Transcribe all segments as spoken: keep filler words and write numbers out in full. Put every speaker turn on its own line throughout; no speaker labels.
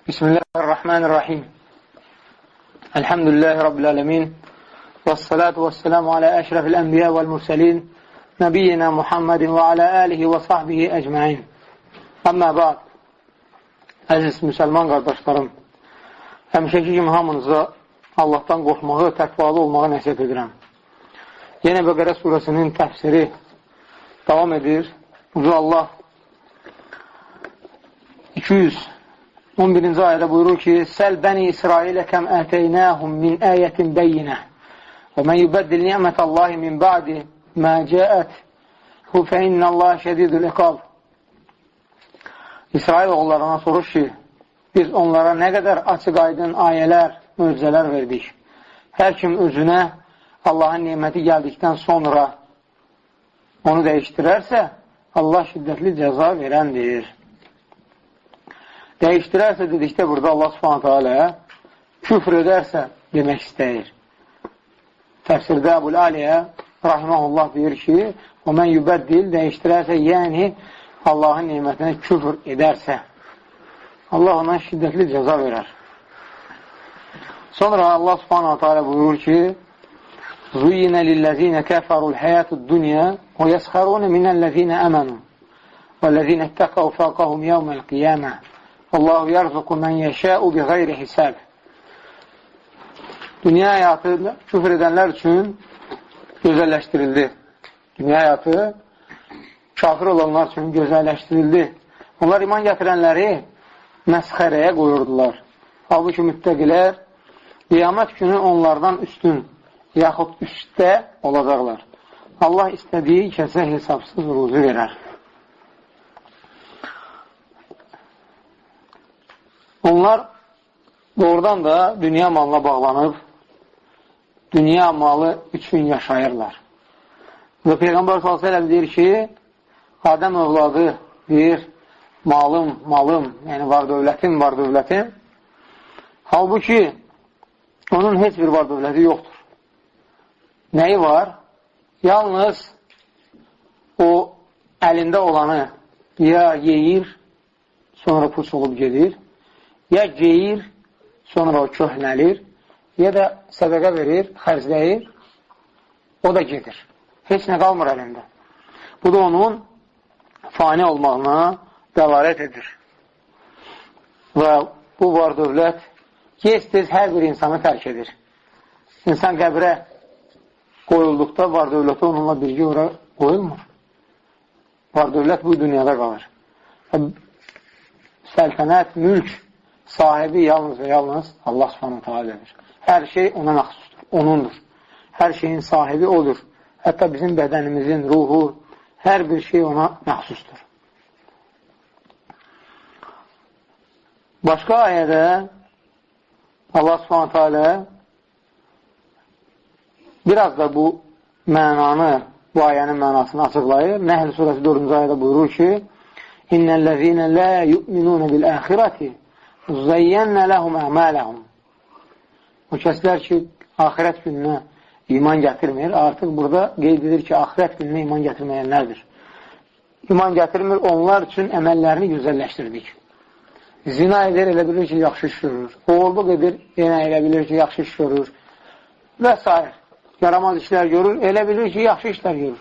Bismillahirrahmanirrahim. Elhamdülillahi Rabbil alemin. Vessalatu vesselamu ala eşrefil enbiya vel murselin. Nebiyyina Muhammedin ve ala alihi ve sahbihi ecmain. Amma ba'd. Əziz müsəlman qardaşlarım, həmişəki kimi hamınıza Allahdan qorxmağı, təqvalı olmağı nəsihət edirəm. Yenə Bəqərə surəsinin təfsiri davam edir. Uca Allah iki yüz on birinci ayədə buyurur ki, Səl bəni İsrailə kəm ətəynəhum min əyətin bəyyinə və mən yübəddil ni'mətəllahi min ba'di mə cəət fə innəllahi şədidul iqab. İsrail oğullarına soruş ki, biz onlara nə qədər açıq aydın ayələr, möcüzələr verdik. Hər kim özünə Allahın niməti gəldikdən sonra onu dəyişdirərsə, Allah şiddətli cəza verəndir. Dəyişdirərsə dedikdə burada Allah subhanətə alə küfr edərsə demək istəyir. Təfsirdə Əbul Aliyə rahiməhullah deyir ki, o mən yübəddil dəyişdirərsə, yəni Allahın nimətinə küfr edərsə, Allah ona şiddətli cəza verər. Sonra Allah subhanətə alə buyurur ki, Züyyinə lilləzinə kəfərul həyətud dünya və yəsxərunə minəlləzinə əmənu və ləzinə təqəv fəqəhum yevməl qiyamə Allahu yarzuqu mən yəşəu bi qeyri hisəb. Dünya həyatı küfr edənlər üçün gözəlləşdirildi. Dünya həyatı kafir olanlar üçün gözəlləşdirildi. Onlar iman gətirənləri məsxərəyə qoyurdular. Halbuki müttəqilər qiyamət günü onlardan üstün, yaxud üstdə olacaqlar. Allah istədiyi kəsə hesabsız ruzu verər. Onlar doğrudan da dünya malına bağlanıb, dünya malı üçün yaşayırlar. Və Peyğəmbər sallallahu əleyhi və səlləm deyir ki, Adəm övladı deyir, malım, malım, yəni var dövlətim, var dövlətim. Halbuki onun heç bir var dövləti yoxdur. Nəyi var? Yalnız o əlində olanı ya yeyir, sonra puç olub gedir, ya geyir, sonra o köhnəlir, ya da sədəqə verir, xərcləyir, o da gedir. Heç nə qalmır əlində. Bu da onun fani olmağına dəlalət edir. Və bu var dövlət gez-tez hər bir insanı tərk edir. İnsan qəbrə qoyulduqda var dövləti onunla birgə ora qoyulmur. Var dövlət bu dünyada qalır. Səltənət, mülk sahibi yalnız və yalnız Allah subhanətə alədir. Hər şey ona məxsusdur, onundur. Hər şeyin sahibi odur. Hətta bizim bədənimizin, ruhu, hər bir şey ona məxsusdur. Başqa ayədə Allah subhanətə alə biraz da bu mənanı, bu ayənin mənasını açıqlayır. Nəhl surəsi dördüncü ayədə buyurur ki, İnnəl-ləzinə lə yu'minunə bil-əxirəti Zəyyənnə ləhum əmələhum. O kəslər ki, axirət gününə iman gətirmir, artıq burada qeyd edir ki, axirət gününə iman gətirməyənlərdir. İman gətirmir, onlar üçün əməllərini güzəlləşdirdik. Zina edir, elə bilir ki, yaxşı iş görür. Oğurluq edir, yenə elə bilir ki, yaxşı iş görür. Və s. Yaramaz işlər görür, elə bilir ki, yaxşı işlər görür.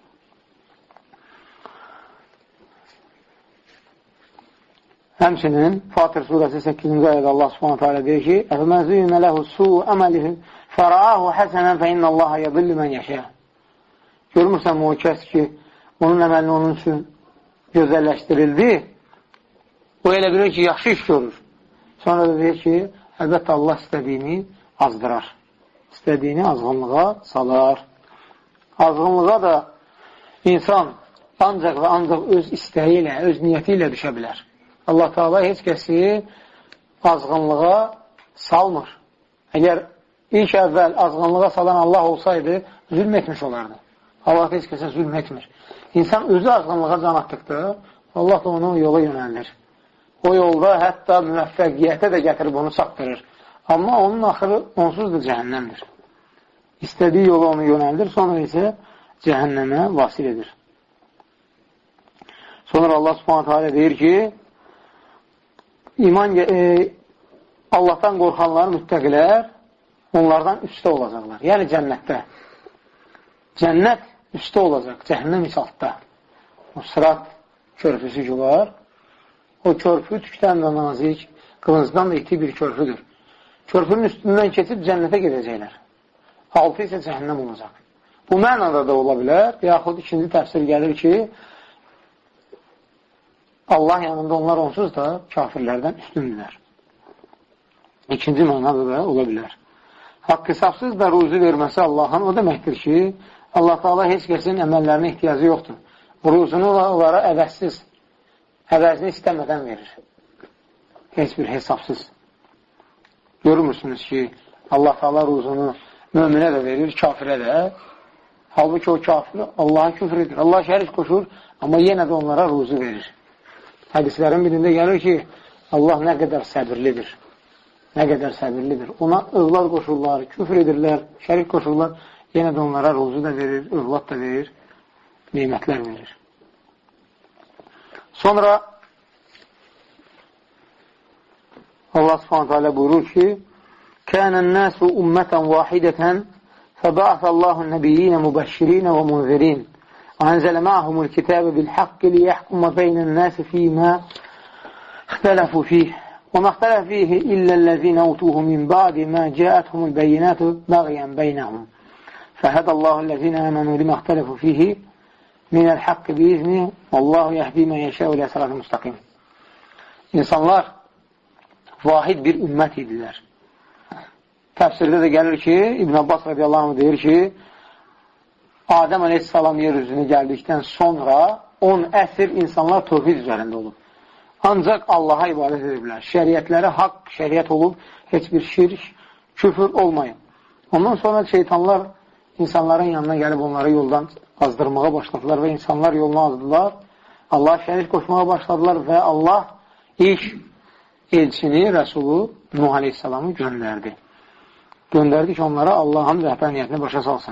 Həmçinin Fatir surəsi səkkizinci ayədə Allah subhanətə alə deyir ki, Əfəməzüyünə ləhu su əməlihi fəraahu həsənən fə innəllaha yədilli mən yaşa. Görmürsən o kəs ki, onun əməlini onun üçün gözəlləşdirildi, o elə bilir ki, yaxşı iş görür. Sonra da deyir ki, əlbəttə Allah istədiyini azdırar. İstədiyini azğınlığa salar. Azğınlığa da insan ancaq və ancaq öz istəyi ilə, öz niyyəti ilə düşə bilər. Allah Teala heç kəsi azğınlığa salmır. Əgər ilk əvvəl azğınlığa salan Allah olsaydı, zülm etmiş olardı. Allah heç kəsə zülm etmir. İnsan özü azğınlığa can atdıqda, Allah da onu yola yönəldir. O yolda hətta müvəffəqiyyətə də gətirib onu çatdırır. Amma onun axırı onsuz da cəhənnəmdir. İstədiyi yola onu yönəldir, sonra isə cəhənnəmə vasil edir. Sonra Allah subhanətə alə deyir ki, iman e, Allahdan qorxanlar, müttəqilər onlardan üstə olacaqlar. Yəni cənnətdə. Cənnət üstə olacaq, cəhənnəm isə altda. O sırat körpüsü ki var, o körpü tükdən də nazik, qılıncdan da iti bir körpüdür. Körpünün üstündən keçib cənnətə gedəcəklər. Altı isə cəhənnəm olacaq. Bu mənada da ola bilər, yaxud ikinci təfsir gəlir ki, Allah yanında onlar onsuz da kafirlərdən üstündürlər. İkinci mənada da ola bilər. Haqq hesabsız da ruzi verməsi Allahın o deməkdir ki, Allah Teala heç kəsin əməllərinə ehtiyacı yoxdur. Ruzunu onlara əvəzsiz, əvəzini istəmədən verir. Heç bir hesabsız. Görmürsünüz ki, Allah Teala ruzunu möminə də verir, kafirə də. Halbuki o kafir Allah'a küfür edir. Allah şərik qoşur, amma yenə də onlara ruzu verir. Hədislərin birində gəlir ki, Allah nə qədər səbirlidir. Nə qədər səbirlidir. Ona övlad qoşurlar, küfür edirlər, şərik qoşurlar. Yenə də onlara ruzu da verir, övlad da verir, nimətlər verir. Sonra Allah subhanahu teala buyurur ki, Kânən nəsu ümmətən vahidətən fəba'atəllahu nəbiyyinə mübəşşirinə və munzirin və ənzələ ma'humul kitəbə bilhaqqi liyəhkumə beynən nəsi fîmə ixtələfu fîh və məxtələf fîhi illellezîne utuhu min ba'di mə cəəthumul beyinatü bəğiyən beynəhum fəhədəllahu ellezîne əmənu limə ixtələfu fîhi minəl haqqi biizni vallahu yəhdi mən yeşəu ilə sıratı müstəqim. İnsanlar vahid bir ümmət idilər. Təfsirdə də gəlir ki, İbn Abbas radiyallahu anh deyir ki, Adəm aleyhissalam yer üzünə gəldikdən sonra on əsr insanlar tövhid üzərində olub. Ancaq Allaha ibadət ediblər. Şəriətləri haqq şəriət olub, heç bir şirk, küfür olmayın. Ondan sonra şeytanlar insanların yanına gəlib onları yoldan azdırmağa başladılar və insanlar yolunu azdılar. Allah şərik qoşmağa başladılar və Allah ilk elçini, Rəsulu Nuh aleyhissalamı göndərdi. Göndərdi ki, onlara Allahın rəhbəniyyətini başa salsın.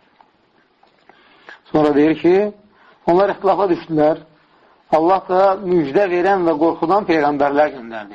Sonra deyir ki, onlar ixtilafa düşdülər. Allah da müjdə verən və qorxudan peyğəmbərlər göndərdi.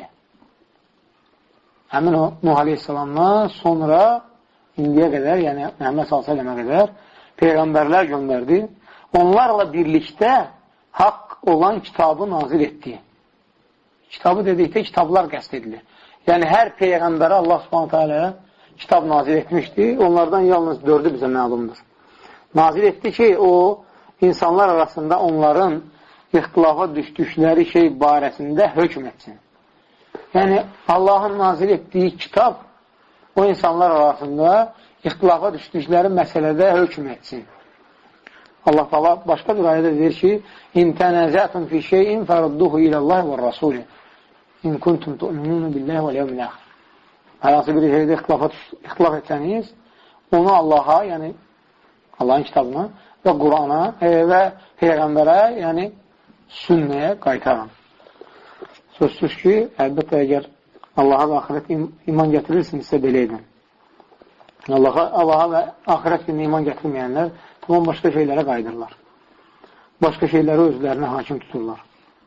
Həmin o Nuh aleyhissalamdan sonra indiyə qədər, yəni Məhəmməd sallallahu əleyhi və səlləmə qədər peyğəmbərlər göndərdi. Onlarla birlikdə haqq olan kitabı nazil etdi. Kitabı dedikdə kitablar qəsd edilir. Yəni hər peyğəmbərə Allah subhanahu teala kitab nazil etmişdi. Onlardan yalnız dördü bizə məlumdur. Nazil etdi ki, o insanlar arasında onların ixtilafa düşdükləri şey barəsində hökm etsin. Yəni Allahın nazil etdiyi kitab o insanlar arasında ixtilafa düşdükləri məsələdə hökm etsin. Allah Teala başqa bir ayədə deyir ki, İn tənəzətun fi şeyin fərudduhu iləllahi və rəsulü İn kuntum tu'minunu billahi və liyevmil əxir. Hər hansı bir şeydə ixtilaf etsəniz, onu Allaha, yəni Allahın kitabına və Qurana e, və Peyğəmbərə, yəni sünnəyə qaytarın. Sözsüz ki, əlbəttə əgər Allaha və axirət iman gətirirsinizsə belə edin. Allaha, Allaha və axirət günü iman gətirməyənlər tamam başqa şeylərə qaydırlar. Başqa şeyləri özlərinə hakim tuturlar.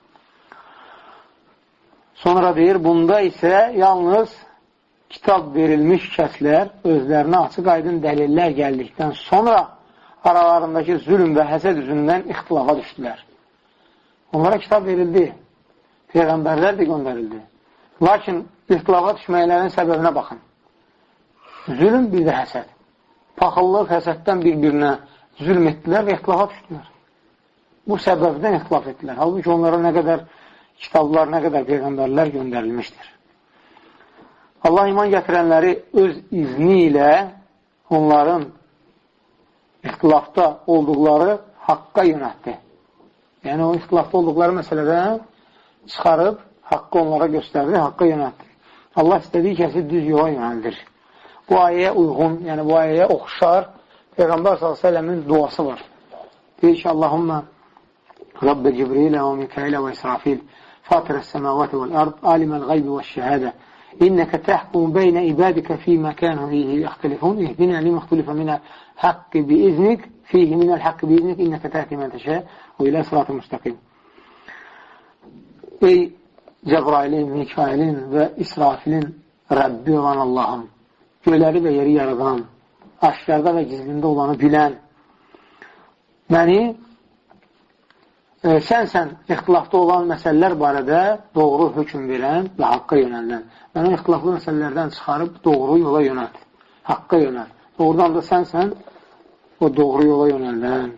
Sonra deyir, bunda isə yalnız kitab verilmiş kəslər özlərinə açıq aydın dəlillər gəldikdən sonra aralarındakı zülm və həsəd üzündən ixtilafa düşdülər. Onlara kitab verildi, peyğəmbərlər də göndərildi. Lakin ixtilafa düşməklərin səbəbinə baxın. Zülm bir də həsəd. Paxıllıq həsəddən bir-birinə zülm etdilər və ixtilafa düşdülər. Bu səbəbdən ixtilaf etdilər. Halbuki onlara nə qədər kitablar, nə qədər peyğəmbərlər göndərilmişdir. Allah iman gətirənləri öz izni ilə onların ixtilafda olduqları haqqa yönətdi. Yəni, o ixtilafda olduqları məsələdən çıxarıb, haqqı onlara göstərdi, haqqa yönətdi. Allah istədiyi kəsi düz yola yönəldir. Bu ayəyə uyğun, yəni bu ayəyə oxşar Peyğəmbər sallallahu əleyhi və səlləmin duası var. Deyir ki, Allahumma Rabbi Cibrilə və Mikailə və İsrafil Fatirəs səməvati vəl-ard aliməl qaybi və şəhədə İnnəkə təhkum beynə ibadikə fīmə kənu fihi ixtilifun ihdinə limə ixtilifə minə haqqi biiznik fihi minəl haqqi biiznik innəkə təhti mən təşə və ilə sıratı müstəqim. Ey Cəbrailin, Mikailin və İsrafilin Rəbbi olan Allahım, göyləri və yeri yaradan, aşkarda və gizlində olanı bilən, məni e, sənsən ixtilafda olan məsələlər barədə doğru hökm verən və haqqa yönəldən. Məni ixtilaflı məsələlərdən çıxarıb doğru yola yönət, haqqa yönət. Doğrudan da sənsən o doğru yola yönəldən.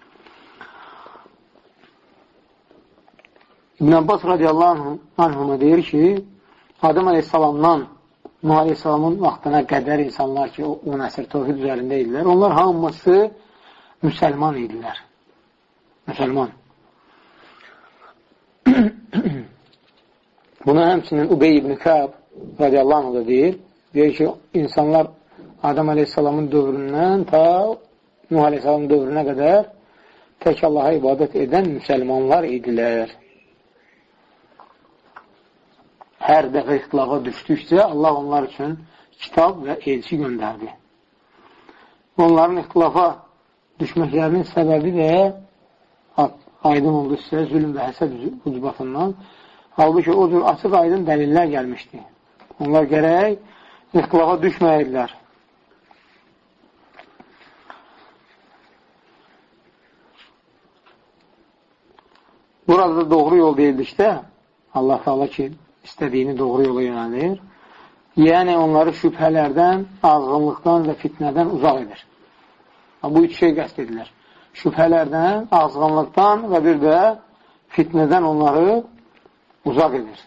İbn Abbas radiyallahu anhuma deyir ki, Adəm aleyhissalamdan Nuh aleyhissalamın vaxtına qədər insanlar ki, on əsr tövhid üzərində idilər, onlar hamısı müsəlman idilər. Müsəlman. Buna həmçinin Ubey ibn Kəb radiyallahu anh da deyir. Deyir ki, insanlar Adəm aleyhissalamın dövründən ta Nuh aleyhissalamın dövrünə qədər tək Allaha ibadət edən müsəlmanlar idilər. Hər dəfə ixtilafa düşdükcə Allah onlar üçün kitab və elçi göndərdi. Onların ixtilafa düşməklərinin səbəbi də aydın oldu sizə zülm və həsəd ucbatından. Halbuki o cür açıq aydın dəlillər gəlmişdi. Onlar gərək ixtilafa düşməyirlər. Burada da doğru yol deyildikdə Allah Teala ki, istədiyini doğru yola yönəlir. Yəni, onları şübhələrdən, azğınlıqdan və fitnədən uzaq edir. Bu üç şey qəsd edilir. Şübhələrdən, azğınlıqdan və bir də fitnədən onları uzaq edir.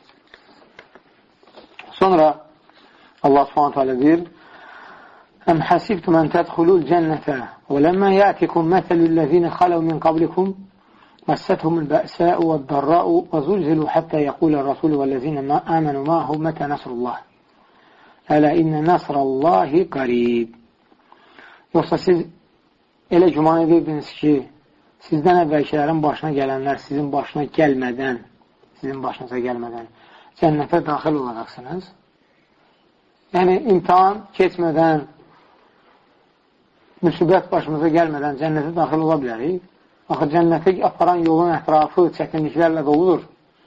Sonra Allah subhanahu teala deyir: "Em hasibtum en tedhulul cennete ve lemma ya'tikum meselul lezine khalav min qablikum مستهم البأساء والضراء وزلزلوا حتى يقول الرسول والذين ما آمنوا معه متى نصر الله ألا إن نصر الله قريب." Yoxsa siz elə güman edirdiniz ki, sizdən əvvəlkilərin başına gələnlər sizin başına gəlmədən, sizin başınıza gəlmədən cənnətə daxil olacaqsınız. Yəni, imtihan keçmədən, müsibət başımıza gəlmədən cənnətə daxil ola bilərik. Axı, cənnətə aparan yolun ətrafı çətinliklərlə doludur.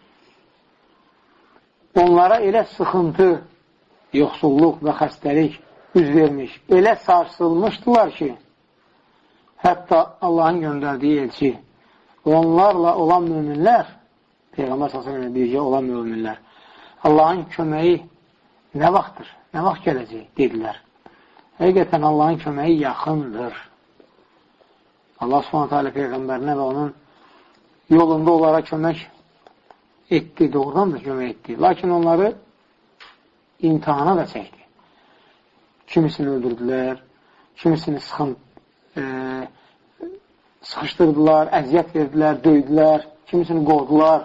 Onlara elə sıxıntı, yoxsulluq və xəstəlik üz vermiş, elə sarsılmışdılar ki, hətta Allahın göndərdiyi elçi və onlarla olan müminlər, Peyğəmbər sallallahu əleyhi və səlləm birgə olan müminlər, Allahın köməyi nə vaxtdır, nə vaxt gələcək, dedilər. Həqiqətən Allahın köməyi yaxındır. Allah subhanahu teala Peyğəmbərinə və onun yolunda onlara kömək etdi, doğrudan da kömək etdi. Lakin onları imtihana da çəkdi. Kimisini öldürdülər, kimisini sıxın, e, sıxışdırdılar, əziyyət verdilər, döydülər, kimisini qovdular.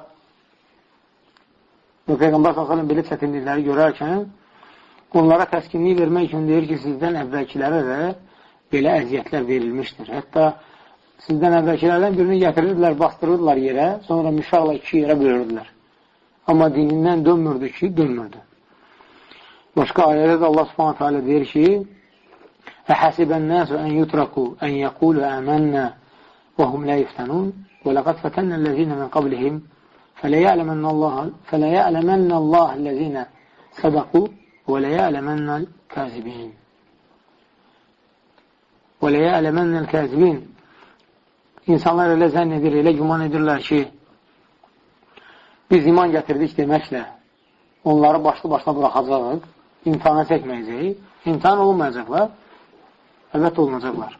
Və Peyğəmbər sallallahu əleyhi və səlləm belə çətinlikləri görərkən onlara təskinlik vermək üçün deyir ki, sizdən əvvəlkilərə də belə əziyyətlər verilmişdir. Hətta sizdən əvvəlkilərdən birini gətirirdilər, bastırırdılar yerə, sonra müşaqla iki yerə bölürdülər. Amma dinindən dönmürdü ki, dönmürdü. Başqa ayədə də Allah subhanahu teala deyir ki: "Əhəsibən nəsu ən yutraku ən yəqulu əmənnə və hum lə yuftanun və ləqad fətənnəl-ləzīnə min qablihim fələyələmənnəllahəl-ləzīnə sədəqu və ləyələmənnəl-kəzibin." Və ləyələmənnəl-kəzibin. İnsanlar elə zənn edir, elə güman edirlər ki, biz iman gətirdik deməklə onları başlı-başına buraxacaq, imtihana çəkməyəcək, imtihan olunmayacaqlar, əlbəttə olunacaqlar.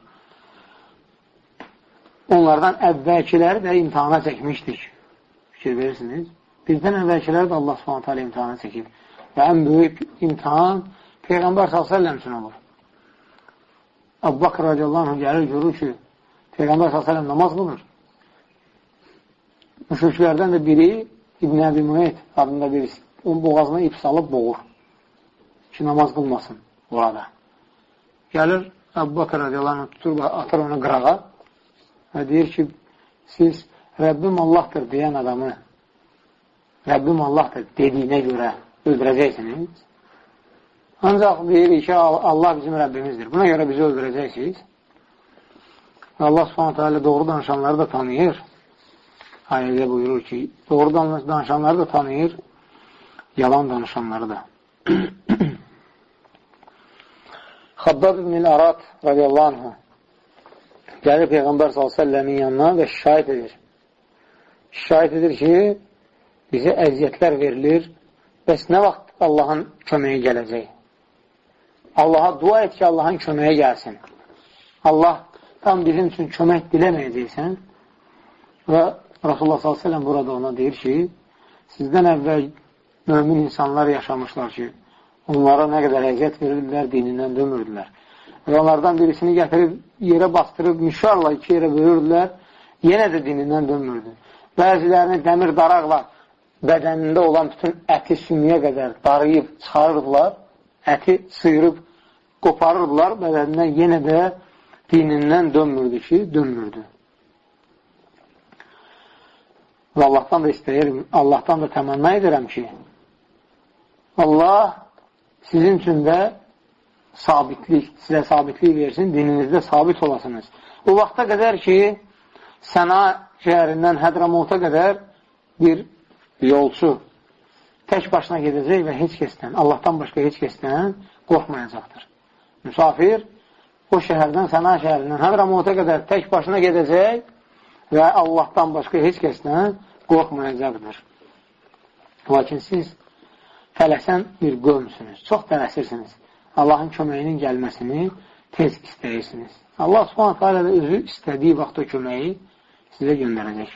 Onlardan əvvəlkiləri də imtihana çəkmişdik. Fikir verirsiniz. Bizdən əvvəlkiləri də Allah subhanahu teala imtihana çəkib. Və ən böyük imtihan Peyğəmbər sallallahu əleyhi və səlləm üçün olur. Əbu Bakr radiyallahu anh gəlir, görür ki, Peyğəmbər sallallahu əleyhi və səlləm namaz qılır. Müşriklərdən də biri İbn Əbi Muayt adında birisi. Onun boğazına ip salıb boğur ki, namaz qılmasın orada. Gəlir, Əbu Bakr radiyallahu anh tutur, atır onu qırağa və deyir ki, siz Rəbbim Allahdır deyən adamı Rəbbim Allahdır dediyinə görə öldürəcəksiniz. Ancaq deyirik ki, Allah bizim Rəbbimizdir. Buna görə bizi öldürəcəksiniz. Allah subhanahu teala doğru danışanları da tanıyır. Ayədə buyurur ki, doğru danışanları da tanıyır. yalan danışanları da. Xabbab ibn-i Arat radiyallahu anhu gəlir Peyğəmbər sallallahu əleyhi və səlləmin yanına və şikayət edir. Şikayət edir ki, bizə əziyyətlər verilir, bəs nə vaxt Allahın köməyi gələcək? Allaha dua et ki, Allahın köməyi gəlsin. Allah tam bizim üçün kömək diləməyəcəksən və Rasulullah sallallahu əleyhi və səlləm burada ona deyir ki, sizdən əvvəl mömin insanlar yaşamışlar ki, onlara nə qədər əziyyət verirdilər, dinindən dönmürdülər. Və onlardan birisini gətirib, yerə bastırıb, müşarla iki yerə bölürdülər, yenə də dinindən dönmürdü. Bəzilərini dəmir daraqla bədənində olan bütün əti sümüyə qədər darıyıb çıxarırdılar, əti sıyırıb qoparırdılar, bədənindən yenə də dinindən dönmürdü ki, dönmürdü. Və Allahdan da istəyirəm, Allahdan da təmanna edirəm ki, Allah sizin üçün də sabitlik, sizə sabitlik versin, dininizdə sabit olasınız. O vaxta qədər ki, Səna şəhərindən Hədramuta qədər bir yolçu tək başına gedəcək və heç kəsdən, Allahdan başqa heç kəsdən qorxmayacaqdır. Müsafir o şəhərdən, Səna şəhərindən Hədramuta qədər tək başına gedəcək və Allahdan başqa heç kəsdən qorxmayacaqdır. Lakin siz tələsən bir qövmsünüz, çox tələsirsiniz. Allahın köməyinin gəlməsini tez istəyirsiniz. Allah subhanət hələ də özü istədiyi vaxt o köməyi sizə göndərəcək.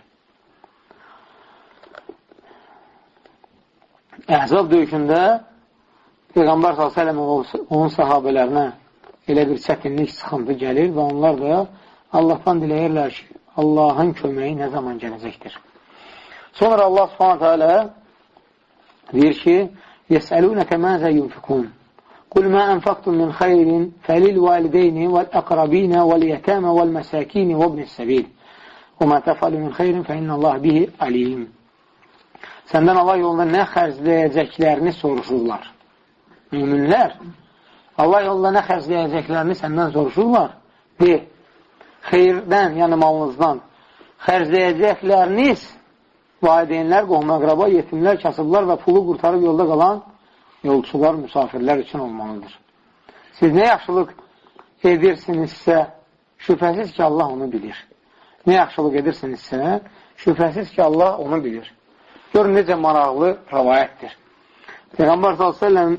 Əhzab döyüşündə Peyğəmbər sallallahu əleyhi və səlləm onun sahabələrinə elə bir çətinlik, sıxıntı gəlir və onlar da Allahdan diləyirlər ki, Allahın köməyi nə zaman gələcəkdir. Sonra Allah subhanət hələ deyir ki, يَسْأَلُونَكَ مَاذَا يُنْفِقُونَ قُلْ مَا أَنْفَقْتُمْ مِنْ خَيْرٍ فَلِلْوَالِدَيْنِ وَالْأَقْرَبِينَ وَالْيَتَامَ وَالْمَسَاكِينِ وَابْنِ السَّبِيلِ وَمَا تَفْعَلُوا مِنْ خَيْرٍ فَإِنَّ اللَّهَ بِهِ عَلِيمٌ. Səndən Allah yolunda nə xərcləyəcəklərini soruşurlar. Müminlər Allah yolunda nə xərcləyəcəklərini səndən soruşurlar. De, xeyirdən, yəni malınızdan xərcləyəcəkləriniz valideynlər, qohum-əqraba, yetimlər, kasıblar və pulu qurtarıb yolda qalan yolçular, müsafirlər üçün olmalıdır. Siz nə yaxşılıq edirsinizsə, şübhəsiz ki, Allah onu bilir. Nə yaxşılıq edirsinizsə, şübhəsiz ki, Allah onu bilir. Görün, necə maraqlı rəvayətdir. Peyğəmbər sallallahu əleyhi və səlləm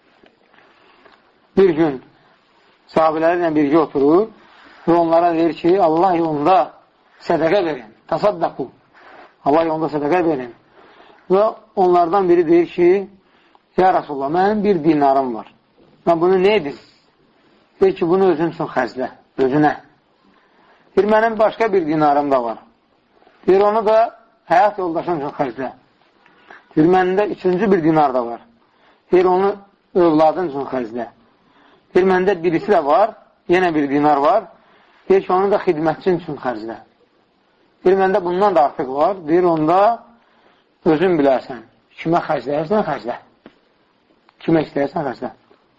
bir gün sahabelərlə birgə oturur və onlara deyir ki, Allah yolunda sədəqə verin, tasaddaqu. Allah yolunda sədəqə verin. Və onlardan biri deyir ki, ya Rasulullah, mənim bir dinarım var. Mən bunu nə edim? Deyir ki, bunu özün üçün xərclə, özünə. Deyir, mənim başqa bir dinarım da var. Deyir, onu da həyat yoldaşın üçün xərclə. Deyir, məndə üçüncü bir dinar da var. Deyir, onu övladın üçün xərclə. Deyir, məndə birisi də var, yenə bir dinar var. Deyir ki, onu da xidmətçin üçün xərclə. Deyir, məndə bundan da artıq var. Deyir, onda özün bilərsən. Kimə xərcləyərsən, xərclə. Kimə istəyərsən, xərclə.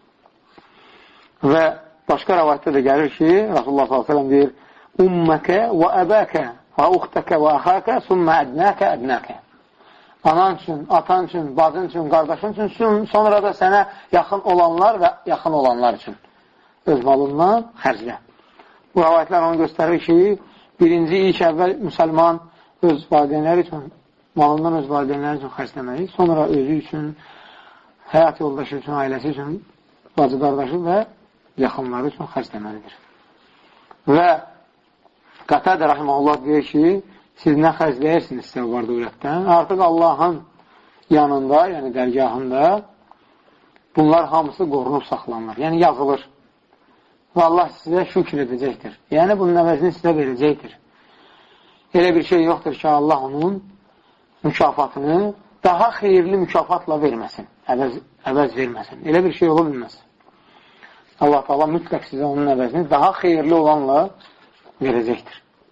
Və başqa rəvayətdə də gəlir ki, Rasulullah sallallahu əleyhi və səlləm deyir, Umməkə və əbəkə və uxtəkə və əxəkə sümmə ədnəkə ədnəkə. Anan üçün, atan üçün, bacın üçün, qardaşın üçün, sonra da sənə yaxın olanlar və yaxın olanlar üçün öz malından xərclə. Bu rəvayətlər onu göstərir ki, birinci ilk əvvəl müsəlman öz valideynləri üçün, malından öz valideynləri üçün xərcləməli, sonra özü üçün, həyat yoldaşı üçün, ailəsi üçün, bacı qardaşı və yaxınları üçün xərcləməlidir. Və Qatadə rəhməhullah deyir ki, siz nə xərcləyirsinizsə var dövlətdən, artıq Allahın yanında, yəni dərgahında bunlar hamısı qorunub saxlanır, yəni yazılır. Və Allah sizə şükür edəcəkdir. Yəni, bunun əvəzini sizə verəcəkdir. Elə bir şey yoxdur ki, Allah onun mükafatını daha xeyirli mükafatla verməsin, əvəz, əvəz verməsin. Elə bir şey ola bilməz. Allah Teala mütləq sizə onun əvəzini daha xeyirli olanla verəcəkdir.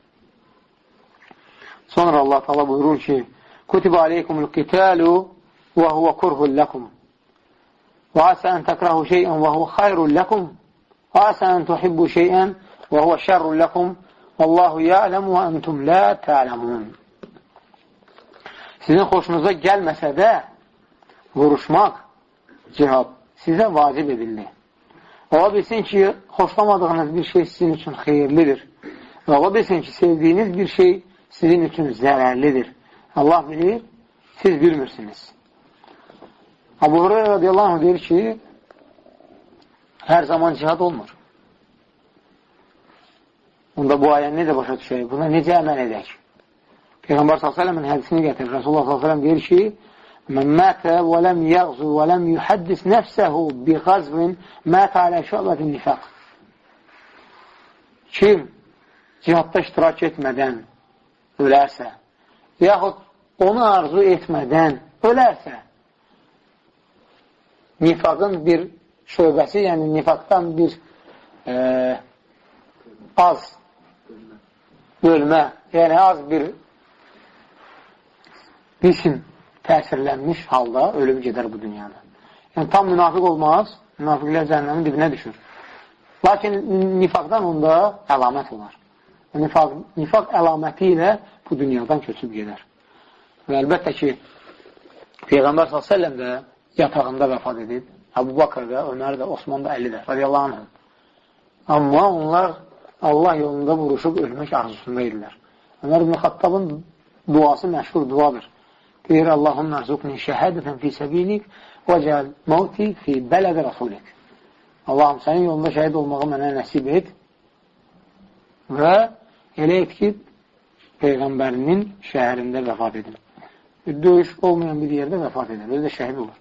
Sonra Allah Teala buyurur ki, Kutibə aleykumul qitalu və huvə kurhul ləkum və asə ən təkrahu şeyən və huvə xayrul ləkum və asə ən tuhibbu şeyən və huvə şərrul ləkum Allahu ya'lemu və entum la ta'lamun. Sizin xoşunuza gəlməsə də vuruşmaq, cihad sizə vacib edildi. Ola bilsin ki, xoşlamadığınız bir şey sizin üçün xeyirlidir. Və ola bilsin ki, sevdiyiniz bir şey sizin üçün zərərlidir. Allah bilir, siz bilmirsiniz. Abu Hurayra radiyallahu anh deyir ki, hər zaman cihad olmur. Onda bu ayəni necə başa düşək? Buna necə əməl edək? Peyğəmbər sallallahu əleyhi və səlləmin hədisini gətirir. Rasulullah sallallahu əleyhi və səlləm deyir ki, "Mən mətə və ləm yəğzu və ləm yuhaddis nəfsəhu bi ğazvin mətə alə şöbətin nifaq." Kim cihadda iştirak etmədən ölərsə, yaxud onu arzu etmədən ölərsə, nifaqın bir şöbəsi, yəni nifaqdan bir e, az bölmə, yəni az bir bisim təsirlənmiş halda ölüb gedər bu dünyada. Yəni tam münafiq olmaz, münafiqlər cəhənnəmin dibinə düşür. Lakin nifaqdan onda əlamət olar. Nifaq, nifaq əlaməti ilə bu dünyadan köçüb gedər. Və əlbəttə ki, Peyğəmbər sallallahu əleyhi və səlləm də yatağında vəfat edib. Əbu Bakır da, Ömər də, Osman da əlli də, radiyallahu anh. Amma onlar Allah yolunda vuruşub ölmək arzusunda idilər. Ömər ibn Xattabın duası məşhur duadır. Deyir, Allahümme ərzukni şəhədətən fi səbilik və cəl mavti fi bələdə rasulik. Allahım, sənin yolunda şəhid olmağı mənə nəsib et və elə et ki, Peyğəmbərinin şəhərində vəfat edin. Bir döyüş olmayan bir yerdə vəfat edir. Özü də şəhid olur.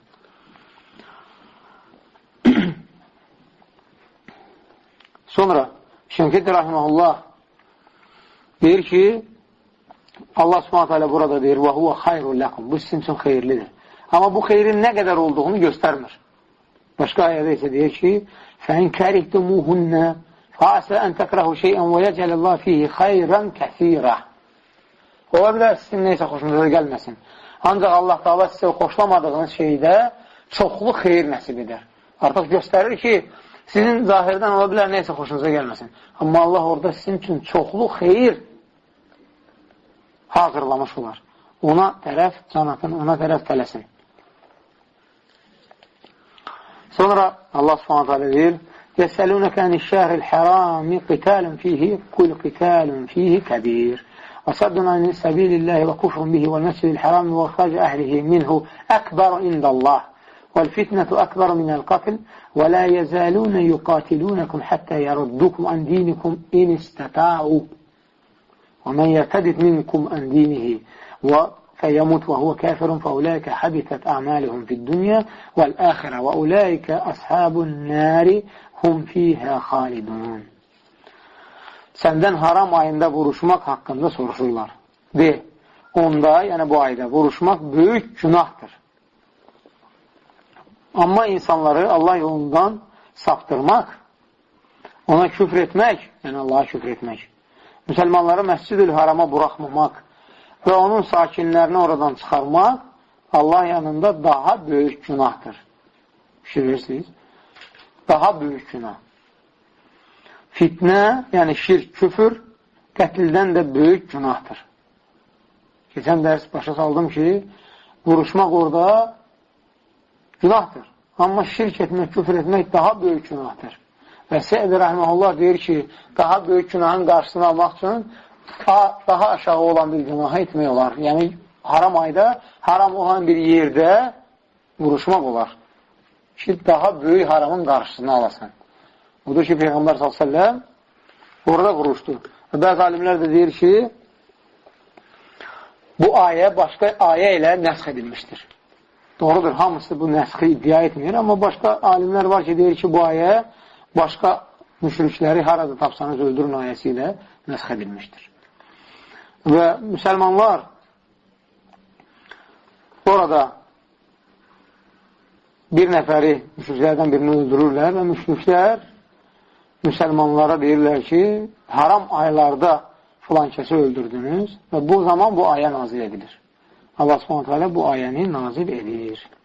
Sonra Şənkəti Rahiməhullah deyir ki, Allah Subhanahu teala burada deyir, və huvə xayrun ləkum. Bu sizin üçün xeyirlidir. Amma bu xeyrin nə qədər olduğunu göstərmir. Başqa ayədə isə deyir ki, fəin kərihtumuhunnə fəasə ən təkrahu şeyən və yəcəlillah fihi xayran kəsirə. Ola bilər sizin neysə xoşunuza gəlməsin. Ancaq Allah Taala sizə xoşlamadığınız şeydə çoxlu xeyir nəsib edər. Artıq göstərir ki, sizin zahirdən ola bilər neysə xoşunuza gəlməsin. Amma Allah orada sizin üçün çoxlu xeyir hazırlamış olar. Ona tərəf can atın, ona tərəf tələsin. Sonra Allah Subhanahu taala deyir: "Yəsəlunəkə anişşəhril hərami qitalun fihi, qul qitalun fihi kəbir. Və saddun an sabilillahi və kufrun bihi vəl məscidil hərami və ixrac əhlihi minhu əkbar indəllah. Vəl fitnətu əkbar minəl qatl və la yəzəlunə yuqatilunakum hatta yaruddukum an dinikum in istata'u. Və men yertedid minkum an dinihi və فيموت وهو كافر فأولئك حبطت أعمالهم في الدنيا والآخرة وأولئك أصحاب النار هم فيها خالدون." Səndən haram ayında vuruşmaq haqqında soruşurlar. De, onda, yəni bu ayda vuruşmaq böyük günahdır. Amma insanları Allah yolundan saptırmaq, ona küfr etmək, yəni Allaha küfr etmək, müsəlmanları Məscid-ül Harama buraxmamaq və onun sakinlərini oradan çıxarmaq Allah yanında daha böyük günahdır. Şirirsiniz? Daha böyük günah. Fitnə, yəni şirk, küfür, qətldən də böyük günahdır. Keçən dərs başa saldım ki, vuruşmaq orada günahdır. Amma şirk etmək, küfür etmək daha böyük günahdır. Və Sə'd Rəhməhullah deyir ki, daha böyük günahın qarşısını almaq üçün daha aşağı olan bir günahı etmək olar. Yəni, haram ayda, haram olan bir yerdə vuruşmaq olar. Ki, daha böyük haramın qarşısını alasan. Budur ki, Peyğəmbər sallallahu əleyhi və səlləm orada vuruşdu. Və bəzi alimlər də deyir ki, bu ayə başqa ayə ilə nəsx edilmişdir. Doğrudur, hamısı bu nəsxi iddia etmir, amma başqa alimlər var ki, deyir ki, bu ayə başqa müşrikləri harada tapsanız öldürün ayəsi ilə nəsx edilmişdir. Və müsəlmanlar orada bir nəfəri müşriklərdən birini öldürürlər və müşriklər müsəlmanlara deyirlər ki, haram aylarda filan kəsi öldürdünüz və bu zaman bu ayə nazil edilir. Allah Subhanahu taala bu ayəni nazil edir.